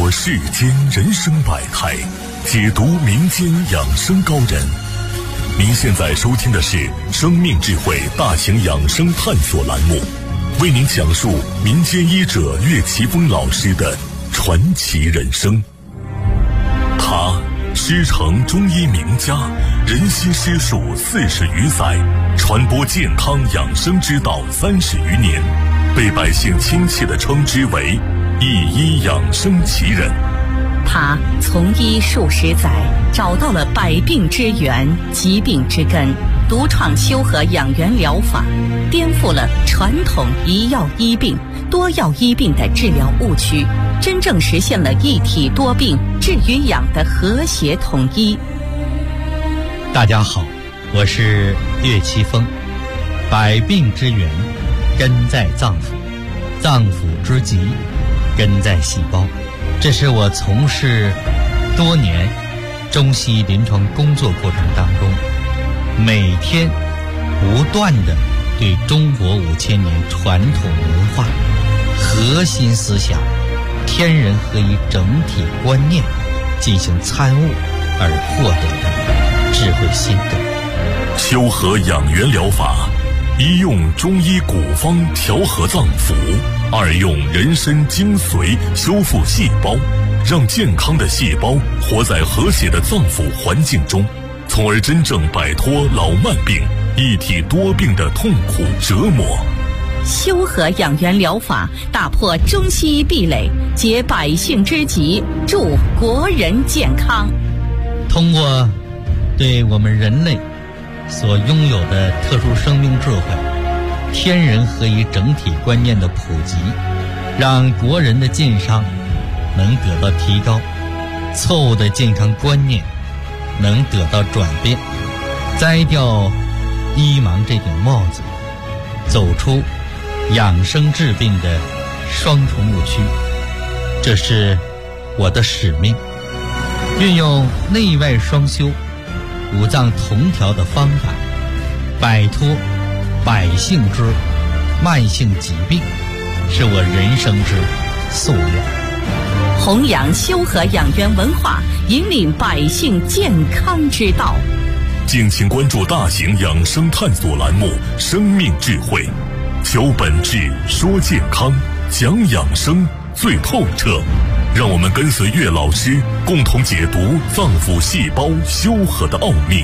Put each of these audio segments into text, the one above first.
说世间人生百态，解读民间养生高人。您现在收听的是生命智慧大型养生探索栏目，为您讲述民间医者岳奇峰老师的传奇人生。他师承中医名家，人心师术40余载，传播健康养生之道30余年，被百姓亲切地称之为一医养生奇人。 他从医数十载，找到了百病之源、疾病之根，独创修和养元疗法，颠覆了传统一药医病、多药医病的治疗误区，真正实现了一体多病、治与养的和谐统一。 大家好，我是岳奇峰。百病之源根在脏腑，脏腑之疾根在细胞。这是我从事多年中西医临床工作过程当中，每天不断地对中国5000年传统文化核心思想天人合一整体观念进行参悟而获得的智慧心得。 修和养元疗法，一用中医古方调和脏腑，二用人参精髓修复细胞，让健康的细胞活在和谐的脏腑环境中，从而真正摆脱老慢病、一体多病的痛苦折磨。 修和养元疗法打破中西医壁垒，解百姓之急，助国人健康。 通过对我们人类所拥有的特殊生命智慧、天人合一整体观念的普及，让国人的健康能得到提高，错误的健康观念能得到转变，摘掉医盲这顶帽子，走出养生治病的双重误区。这是我的使命，运用内外双修、五脏同调的方法，摆脱百姓之慢性疾病，是我人生之夙愿。 弘扬修和养元文化，引领百姓健康之道。 敬请关注大型养生探索栏目《生命智慧》，求本质，说健康，讲养生最透彻。让我们跟随岳老师，共同解读脏腑细胞修和的奥秘。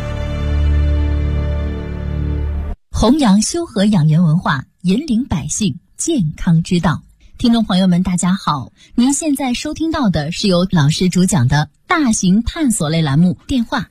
弘扬修和养元文化，引领百姓健康之道。听众朋友们，大家好，您现在收听到的是由老师主讲的大型探索类栏目，电话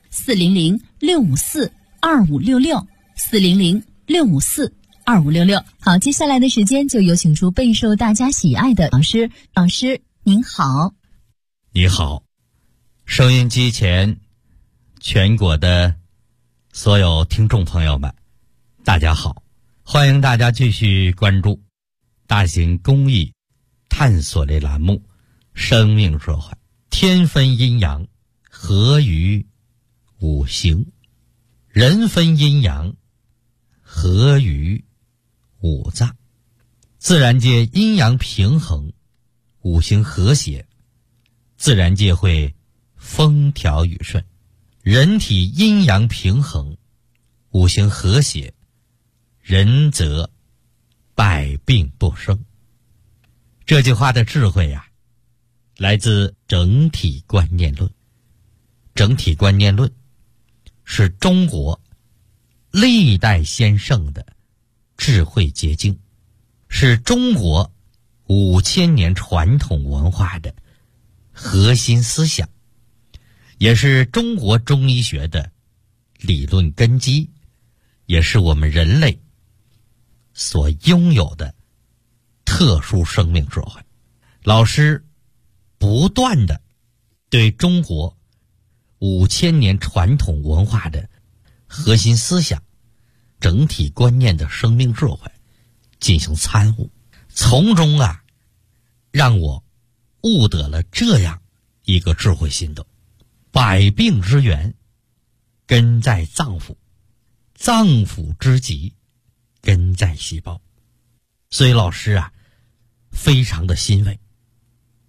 400-654-2566，400-654-2566。好，接下来的时间就有请出备受大家喜爱的老师。老师您好。 你好，收音机前全国的所有听众朋友们，大家好，欢迎大家继续关注大型公益探索类栏目《生命智慧》，天分阴阳，合于五行；人分阴阳，合于五脏。自然界阴阳平衡，五行和谐，自然界会风调雨顺；人体阴阳平衡，五行和谐，人则百病不生。这句话的智慧呀，来自整体观念论。整体观念论是中国历代先圣的智慧结晶，是中国5000年传统文化的核心思想，也是中国中医学的理论根基，也是我们人类所拥有的特殊生命智慧。老师不断地对中国5000年传统文化的核心思想、整体观念的生命智慧进行参悟，从中让我悟得了这样一个智慧心得：百病之源根在脏腑，脏腑之疾根在细胞。所以老师非常的欣慰，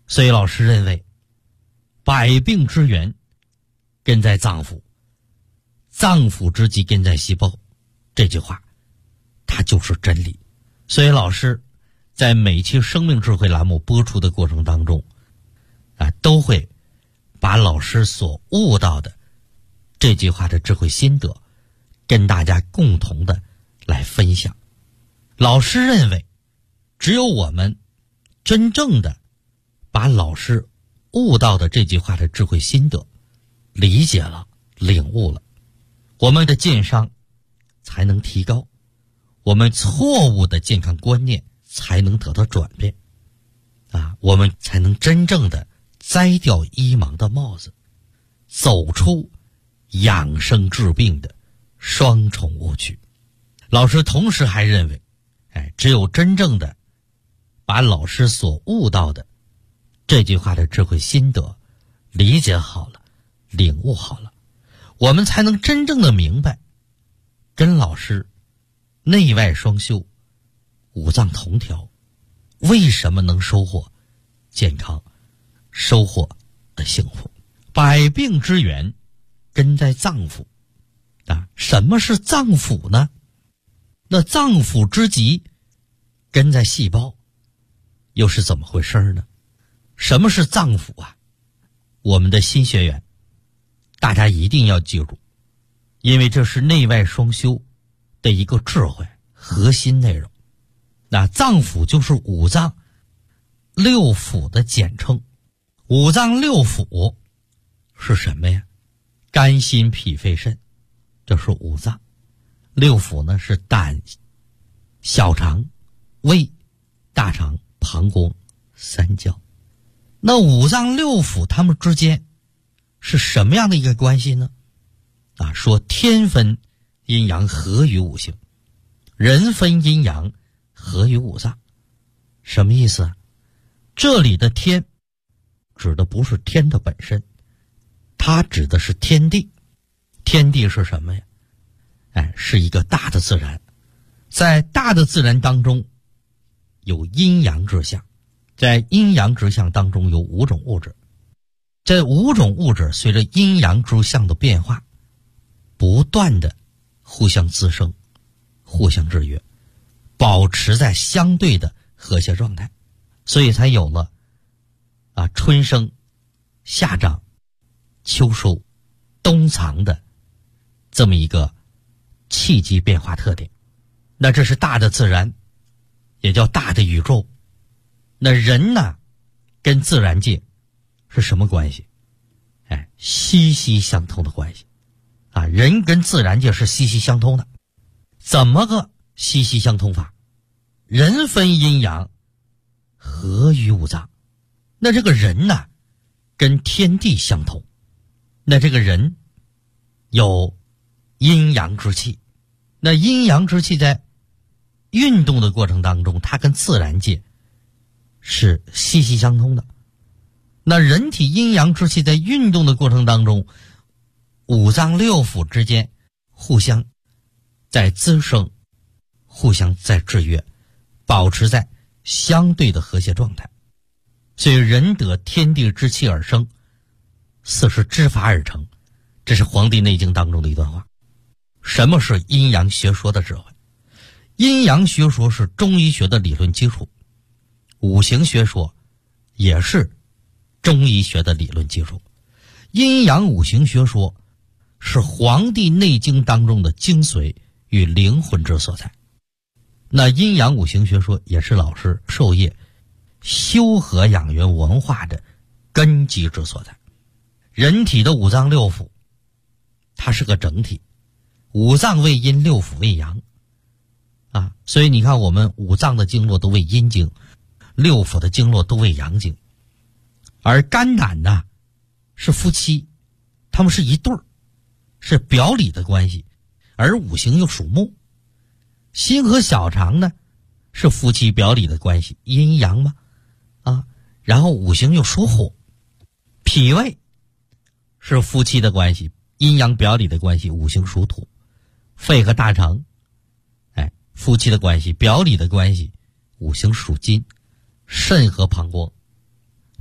所以老师认为，百病之源根在脏腑，脏腑之疾根在细胞，这句话它就是真理。所以老师在每期生命智慧栏目播出的过程当中都会把老师所悟到的这句话的智慧心得跟大家共同的来分享。老师认为，只有我们真正的把老师悟到的这句话的智慧心得理解了、领悟了，我们的健商才能提高，我们错误的健康观念才能得到转变我们才能真正的摘掉医盲的帽子，走出养生治病的双重误区。老师同时还认为，只有真正的把老师所悟到的这句话的智慧心得理解好了、领悟好了，我们才能真正的明白，跟老师内外双修、五脏同调，为什么能收获健康、收获的幸福。百病之源根在脏腑什么是脏腑呢？那脏腑之疾根在细胞，又是怎么回事呢？什么是脏腑我们的新学员大家一定要记住，因为这是内外双修的一个智慧核心内容。那脏腑就是五脏六腑的简称。五脏六腑是什么呀？肝心脾肺肾，这是五脏。六腑呢是胆、小肠、胃、大肠、膀胱、三焦。那五脏六腑它们之间是什么样的一个关系呢？说天分阴阳合于五行，人分阴阳合于五脏。什么意思这里的天指的不是天的本身，它指的是天地。天地是什么呀？是一个大的自然。在大的自然当中有阴阳之象，在阴阳之象当中有五种物质。这五种物质随着阴阳之象的变化，不断的互相滋生、互相制约，保持在相对的和谐状态，所以才有了春生、夏长、秋收、冬藏的这么一个气机变化特点。那这是大的自然，也叫大的宇宙。那人呢，跟自然界是什么关系？息息相通的关系人跟自然界是息息相通的。怎么个息息相通法？人分阴阳合于五脏。那这个人呢，跟天地相同。那这个人有阴阳之气，那阴阳之气在运动的过程当中，它跟自然界是息息相通的。那人体阴阳之气在运动的过程当中，五脏六腑之间互相在滋生，互相在制约，保持在相对的和谐状态。所以人得天地之气而生，四时之法而成，这是《黄帝内经》当中的一段话。什么是阴阳学说的智慧？阴阳学说是中医学的理论基础，五行学说也是中医学的理论基础。阴阳五行学说是《黄帝内经》当中的精髓与灵魂之所在。那阴阳五行学说也是老师授业修和养元文化的根基之所在。人体的五脏六腑它是个整体，五脏为阴，六腑为阳所以你看我们五脏的经络都为阴经，六腑的经络都为阳经。而肝胆呢是夫妻，他们是一对儿，是表里的关系，而五行又属木。心和小肠呢是夫妻表里的关系，阴阳嘛然后五行又属火。脾胃是夫妻的关系，阴阳表里的关系，五行属土。肺和大肠夫妻的关系，表里的关系，五行属金。肾和膀胱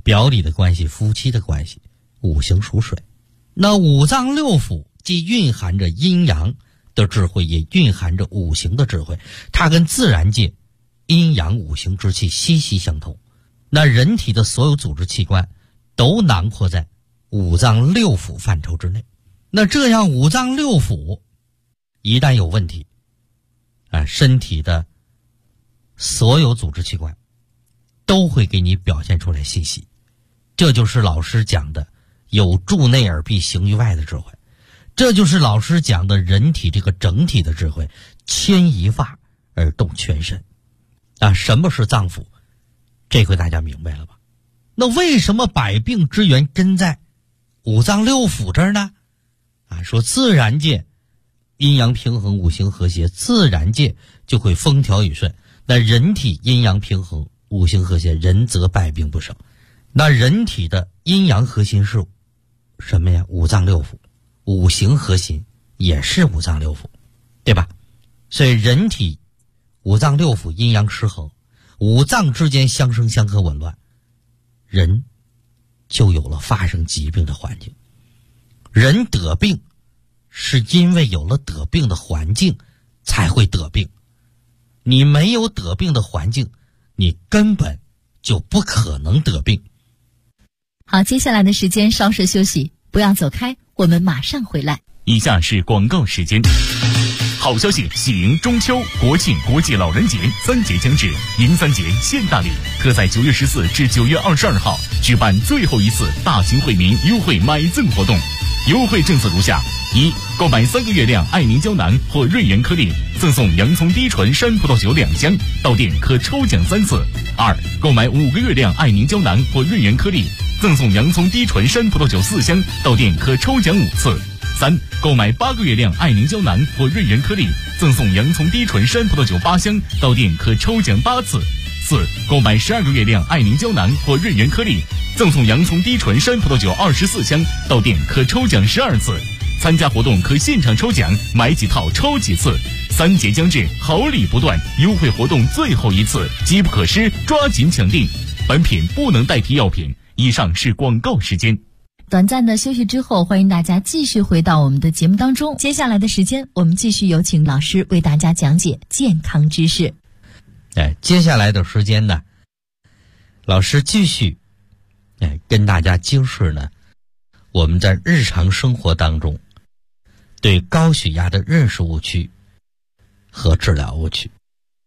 表里的关系，夫妻的关系。五行属水，那五脏六腑既蕴含着阴阳的智慧，也蕴含着五行的智慧，它跟自然界阴阳五行之气息息相通。那人体的所有组织器官都囊括在五脏六腑范畴之内。那这样五脏六腑一旦有问题，身体的所有组织器官都会给你表现出来信息。这就是老师讲的有助内而必行于外的智慧，这就是老师讲的人体这个整体的智慧，牵一发而动全身。什么是脏腑？这回大家明白了吧？那为什么百病之源根在五脏六腑这儿呢？说自然界阴阳平衡，五行和谐，自然界就会风调雨顺。那人体阴阳平衡，五行和谐，人则百病不生。那人体的阴阳核心是什么呀？五脏六腑。五行核心也是五脏六腑，对吧？所以人体五脏六腑阴阳失衡，五脏之间相生相克紊乱，人就有了发生疾病的环境。人得病是因为有了得病的环境才会得病，你没有得病的环境，你根本就不可能得病。 好，接下来的时间稍事休息，不要走开，我们马上回来。 以下是广告时间。好消息，喜迎中秋、国庆、国际老人节3节将至，迎3节献大礼，特在9月14至9月22号举办最后一次大型惠民优惠买赠活动。优惠政策如下：一、购买3个月亮爱宁胶囊或瑞元颗粒，赠送洋葱低醇山葡萄酒2箱，到店可抽奖3次；二、购买5个月亮爱宁胶囊或瑞元颗粒，赠送洋葱低醇山葡萄酒4箱，到店可抽奖5次；三、购买8个月亮爱宁胶囊或瑞元颗粒，赠送洋葱低醇山葡萄酒8箱，到店可抽奖8次；四、购买12个月亮爱宁胶囊或瑞元颗粒，赠送洋葱低醇山葡萄酒24箱，到店可抽奖12次。参加活动可现场抽奖，买几套抽几次。3节将至，好礼不断，优惠活动最后一次，机不可失，抓紧抢订。本品不能代替药品。以上是广告时间。 短暂的休息之后，欢迎大家继续回到我们的节目当中。接下来的时间，我们继续有请老师为大家讲解健康知识。 接下来的时间呢，老师继续跟大家揭示呢，我们在日常生活当中对高血压的认识误区和治疗误区。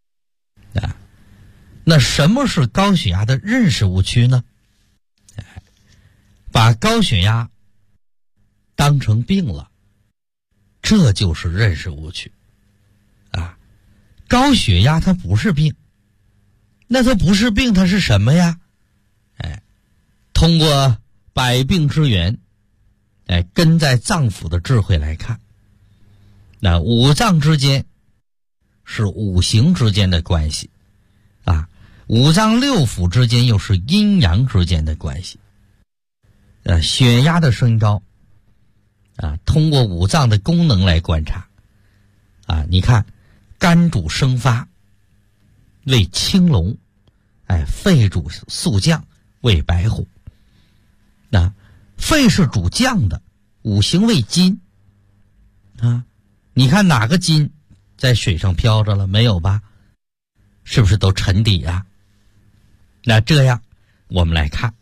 那什么是高血压的认识误区呢？把高血压当成病了，这就是认识误区。高血压它不是病，那它不是病，它是什么呀？通过百病之源，根在脏腑的智慧来看，那五脏之间是五行之间的关系，五脏六腑之间又是阴阳之间的关系。血压的升高，通过五脏的功能来观察，你看，肝主生发，为青龙，肺主肃降，为白虎。肺是主降的，五行为金，你看哪个金在水上飘着了？没有吧？是不是都沉底啊？那这样我们来看，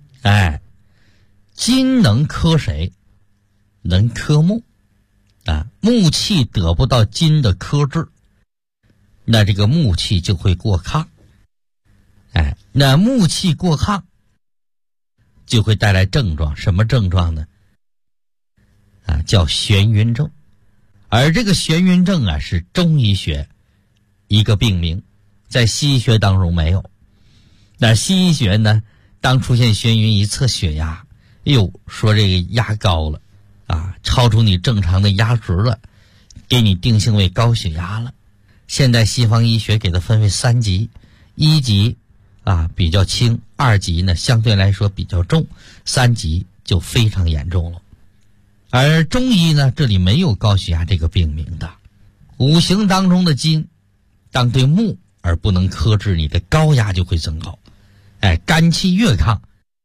金能克谁？能克木，木气得不到金的克制，那这个木气就会过亢，那木气过亢就会带来症状，什么症状呢？叫眩晕症。而这个眩晕症是中医学一个病名，在西医学当中没有。那西医学呢，当出现眩晕一测血压，说这个压高了，超出你正常的压值了，给你定性为高血压了。现在西方医学给它分为3级，1级比较轻，2级呢相对来说比较重，3级就非常严重了。而中医呢，这里没有高血压这个病名的。五行当中的金当对木而不能克制，你的高压就会增高。肝气越亢，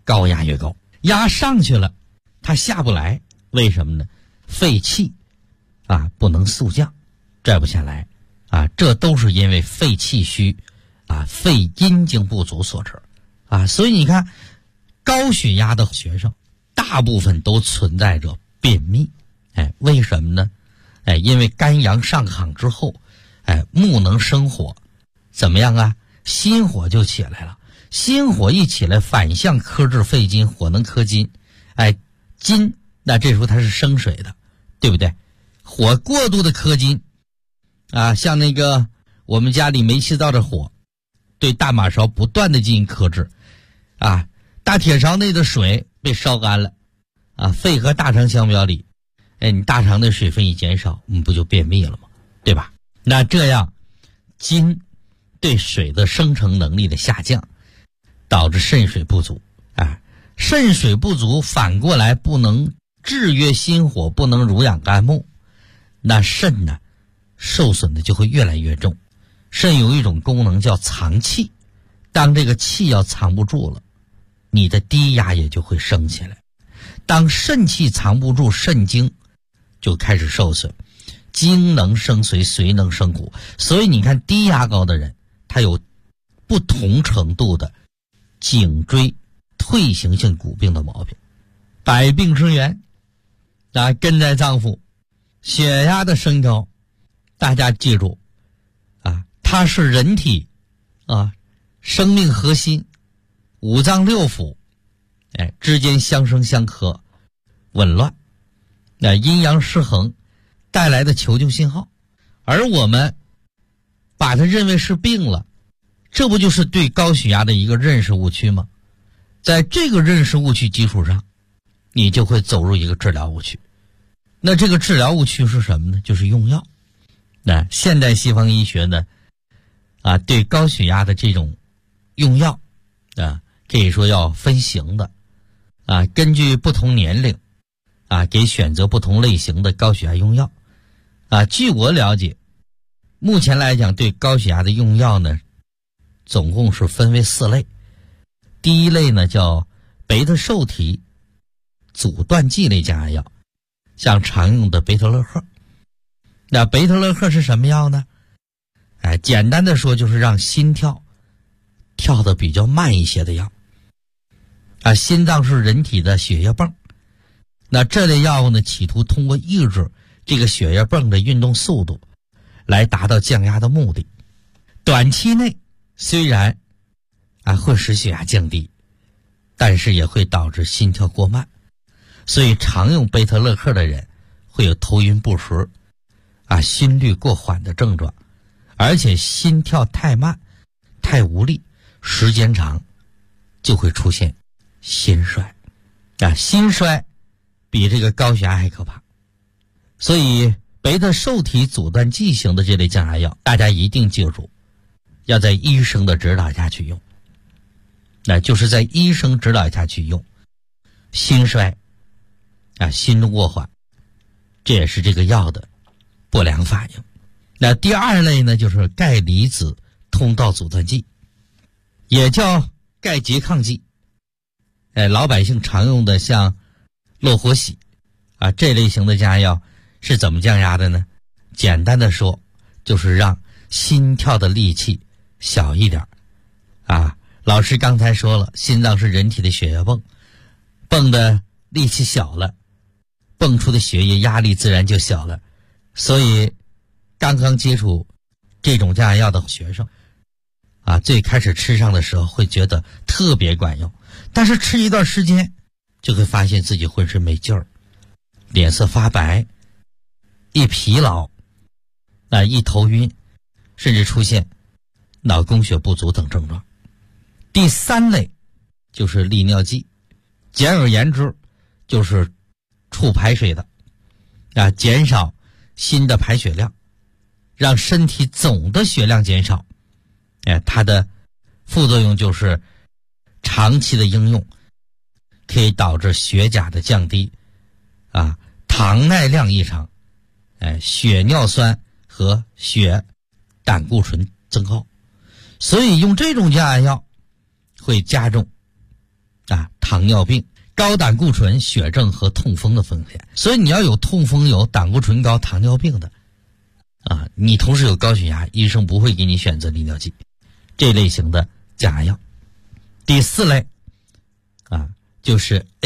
高压越高，压上去了它下不来，为什么呢？肺气啊不能速降，拽不下来啊，这都是因为肺气虚啊，肺阴经不足所致啊。所以你看高血压的学生大部分都存在着便秘，为什么呢？因为肝阳上亢之后，木能生火，怎么样啊？心火就起来了，心火一起来，反向克制肺金，火能克金，金那这时候它是生水的，对不对？火过度的克金啊，像那个我们家里煤气灶的火，对大马勺不断的进行克制啊，大铁勺内的水被烧干了啊，肺和大肠相表里，你大肠的水分一减少，不就便秘了吗？对吧？那这样金对水的生成能力的下降，导致肾水不足啊，肾水不足反过来不能制约心火，不能濡养肝木，那肾呢受损的就会越来越重。肾有一种功能叫藏气，当这个气要藏不住了，你的低压也就会升起来。当肾气藏不住，肾精就开始受损，精能生髓，髓能生骨。所以你看低压高的人，他有不同程度的颈椎退行性骨病的毛病。百病之源根在脏腑。血压的升高，大家记住啊，它是人体啊生命核心五脏六腑之间相生相克，紊乱，阴阳失衡带来的求救信号，而我们把它认为是病了，这不就是对高血压的一个认识误区吗？在这个认识误区基础上，你就会走入一个治疗误区。那这个治疗误区是什么呢？就是用药。那现代西方医学呢对高血压的这种用药可以说要分型的根据不同年龄给选择不同类型的高血压用药据我了解，目前来讲对高血压的用药呢总共是分为4类。第一类呢叫贝塔受体阻断剂类降压药，像常用的贝特勒赫。那贝特勒赫是什么药呢？简单的说就是让心跳跳得比较慢一些的药心脏是人体的血液泵，那这类药物呢企图通过抑制这个血液泵的运动速度来达到降压的目的。短期内虽然会使血压降低，但是也会导致心跳过慢，所以常用贝特勒赫的人会有头晕不实心率过缓的症状，而且心跳太慢太无力，时间长就会出现心衰心衰比这个高血压还可怕。所以贝塔受体阻断剂型的这类降压药，大家一定记住要在医生的指导下去用，那就是在医生指导下去用。心衰心动过缓，这也是这个药的不良反应。那第二类呢就是钙离子通道阻断剂，也叫钙拮抗剂。老百姓常用的像洛活喜这类型的降压药是怎么降压的呢？简单的说就是让心跳的力气小一点老师刚才说了，心脏是人体的血液泵，泵的力气小了，泵出的血液压力自然就小了。所以刚刚接触这种降压药的学生最开始吃上的时候会觉得特别管用，但是吃一段时间就会发现自己浑身没劲儿，脸色发白，一疲劳一头晕，甚至出现脑供血不足等症状。第3类就是利尿剂，简而言之就是促排水的减少心的排血量，让身体总的血量减少。它的副作用就是长期的应用可以导致血钾的降低糖耐量异常，血尿酸和血胆固醇增高。所以用这种降压药会加重糖尿病、高胆固醇、血症和痛风的风险。所以你要有痛风、有胆固醇高、糖尿病的你同时有高血压，医生不会给你选择利尿剂这类型的降压药。第4类就是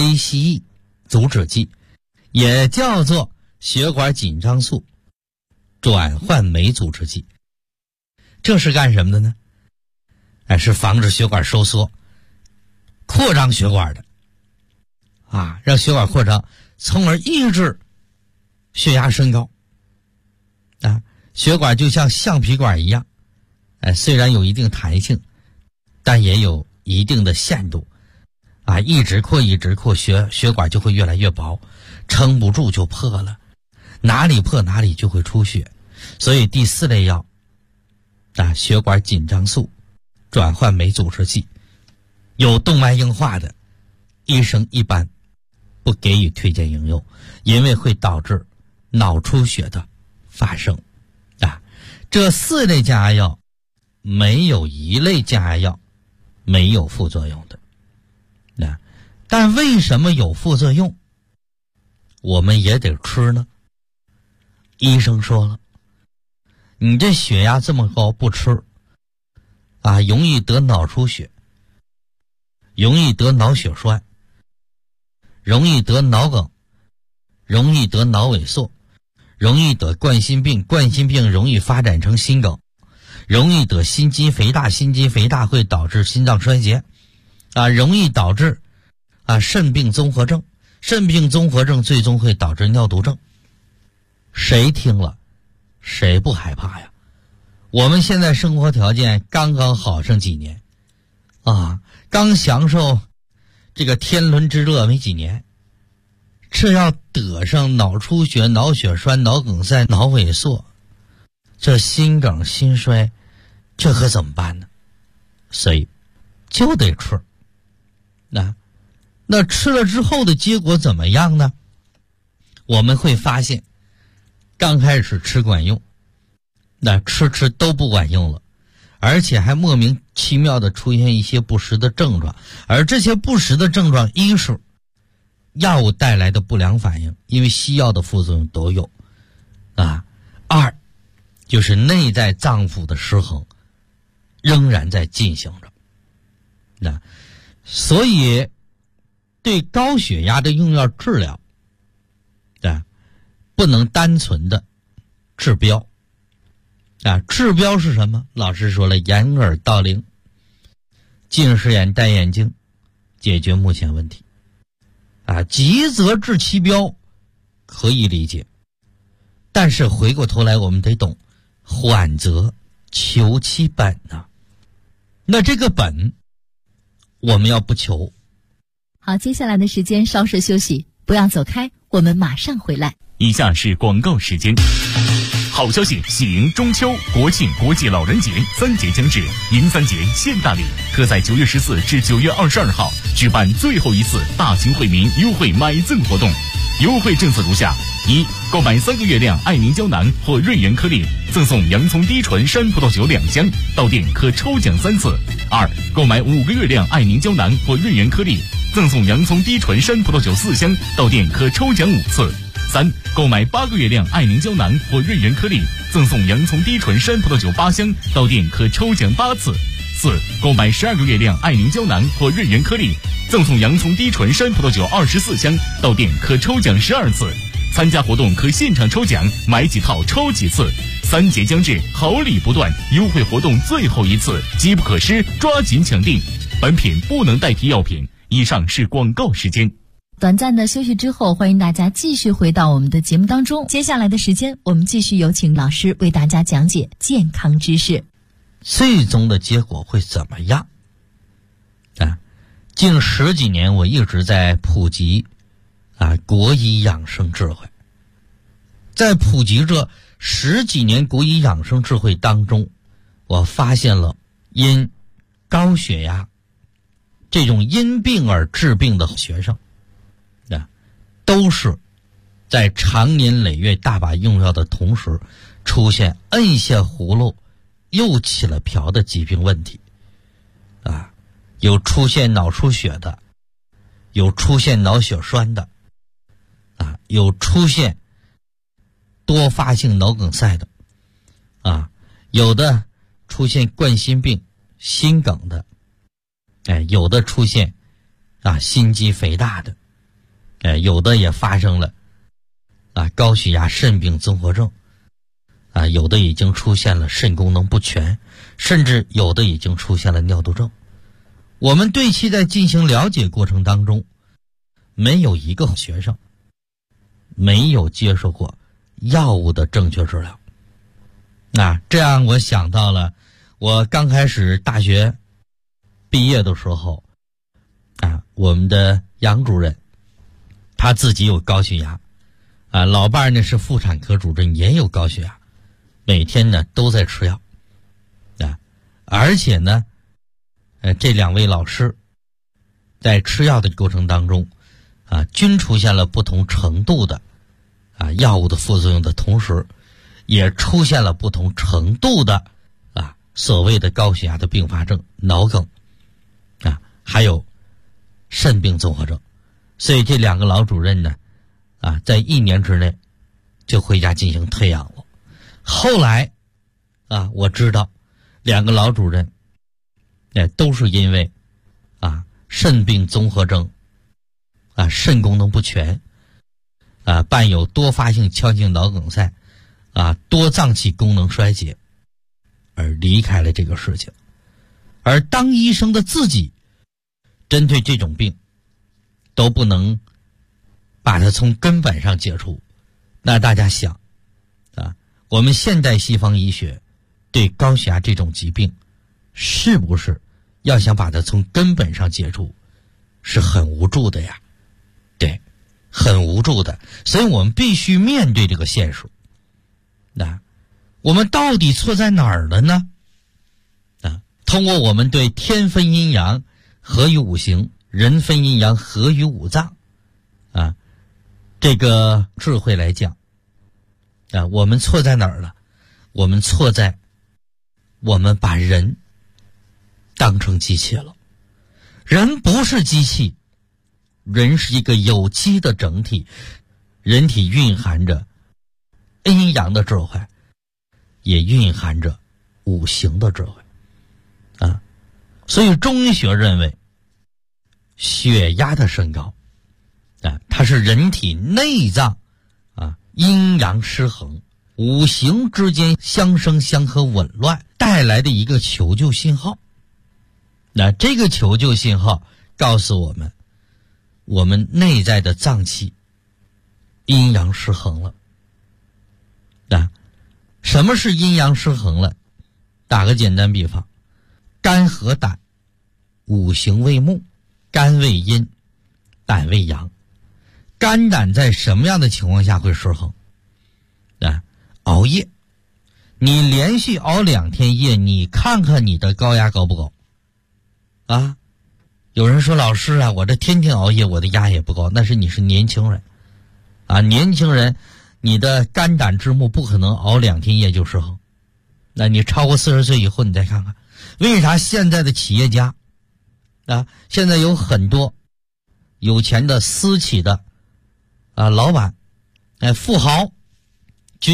ACE 阻止剂，也叫做血管紧张素转换酶阻滞剂。这是干什么的呢？是防止血管收缩、扩张血管的让血管扩张，从而抑制血压升高血管就像橡皮管一样虽然有一定弹性，但也有一定的限度一直扩血管就会越来越薄，撑不住就破了，哪里破哪里就会出血。所以第4类药血管紧张素转换酶阻滞剂，有动脉硬化的医生一般不给予推荐应用，因为会导致脑出血的发生这4类降压药没有一类降压药没有副作用的但为什么有副作用我们也得吃呢？医生说了，你这血压这么高不吃容易得脑出血，容易得脑血栓，容易得脑梗，容易得脑萎缩，容易得冠心病，冠心病容易发展成心梗，容易得心肌肥大，心肌肥大会导致心脏衰竭容易导致肾病综合症，肾病综合症最终会导致尿毒症。谁听了谁不害怕呀？我们现在生活条件刚刚好上几年刚享受这个天伦之乐没几年，这要得上脑出血、脑血栓、脑梗塞、脑萎缩，这心梗心衰，这可怎么办呢？所以就得吃那吃了之后的结果怎么样呢？我们会发现刚开始吃管用，吃都不管用了，而且还莫名其妙的出现一些不实的症状，而这些不实的症状，一是药物带来的不良反应，因为西药的副作用都有二就是内在脏腑的失衡仍然在进行着所以对高血压的用药治疗不能单纯的治标治标是什么？老师说了，掩耳盗铃，近视眼戴眼镜，解决目前问题急则治其标可以理解，但是回过头来我们得懂，缓则求其本那这个本我们要不求。 好，接下来的时间稍事休息，不要走开，我们马上回来。 以下是广告时间。好消息，喜迎中秋、国庆、国际老人节3节将至，迎3节现大礼，特在9月14至9月22号举办最后一次大型惠民优惠买赠活动。优惠政策如下：一、购买3个月亮爱凝胶囊或瑞元颗粒，赠送洋葱低醇山葡萄酒2箱，到店可抽奖3次；二、购买5个月亮爱凝胶囊或瑞元颗粒，赠送洋葱低醇山葡萄酒4箱，到店可抽奖5次；三、购买8个月亮爱凝胶囊或瑞元颗粒，赠送洋葱低醇山葡萄酒8箱，到店可抽奖8次；四、购买12个月亮爱凝胶囊或瑞元颗粒，赠送洋葱低醇山葡萄酒24箱，到店可抽奖12次。参加活动可现场抽奖，买几套抽几次。3节将至，好礼不断，优惠活动最后一次，机不可失，抓紧抢订。本品不能代替药品。以上是广告时间。 短暂的休息之后，欢迎大家继续回到我们的节目当中。接下来的时间，我们继续有请老师为大家讲解健康知识。 最终的结果会怎么样？近10几年我一直在普及国医养生智慧。在普及这10几年国医养生智慧当中，我发现了因高血压这种因病而治病的学生都是在长年累月大把用药的同时，出现摁下葫芦又起了瓢的疾病问题有出现脑出血的， 有出现脑血栓的，有出现多发性脑梗塞的，有的出现冠心病、心梗的，有的出现心肌肥大的，有的也发生了高血压肾病综合症，有的已经出现了肾功能不全，甚至有的已经出现了尿毒症。我们对其在进行了解过程当中，没有一个学生没有接受过药物的正确治疗。这样我想到了我刚开始大学毕业的时候，我们的杨主任他自己有高血压，老伴儿呢是妇产科主任，也有高血压，每天呢都在吃药，而且呢这两位老师在吃药的过程当中均出现了不同程度的药物的副作用的同时，也出现了不同程度的所谓的高血压的并发症、脑梗还有肾病综合症。所以这两个老主任呢在1年之内就回家进行退养了。后来我知道两个老主任都是因为肾病综合征肾功能不全伴有多发性腔性脑梗塞多脏器功能衰竭而离开了这个世界。而当医生的自己针对这种病都不能把它从根本上解除，那大家想我们现代西方医学对高血压这种疾病是不是要想把它从根本上解除是很无助的呀？对，很无助的。所以我们必须面对这个现实。我们到底错在哪儿了呢？通过我们对天分阴阳合于五行，人分阴阳合于五脏这个智慧来讲我们错在哪儿了？我们错在我们把人当成机器了。人不是机器，人是一个有机的整体，人体蕴含着阴阳的智慧，也蕴含着五行的智慧所以中医学认为血压的升高它是人体内脏阴阳失衡、五行之间相生相克紊乱带来的一个求救信号。那这个求救信号告诉我们，我们内在的脏器阴阳失衡了。什么是阴阳失衡了？打个简单比方，肝和胆五行为木，肝为阴，胆为阳。肝胆在什么样的情况下会失衡？熬夜。你连续熬2天夜，你看看你的高压高不高有人说老师我这天天熬夜，我的压也不高。那是你是年轻人年轻人你的肝胆之木不可能熬2天夜就失衡。那你超过40岁以后你再看看，为啥现在的企业家现在有很多有钱的私企的老板富豪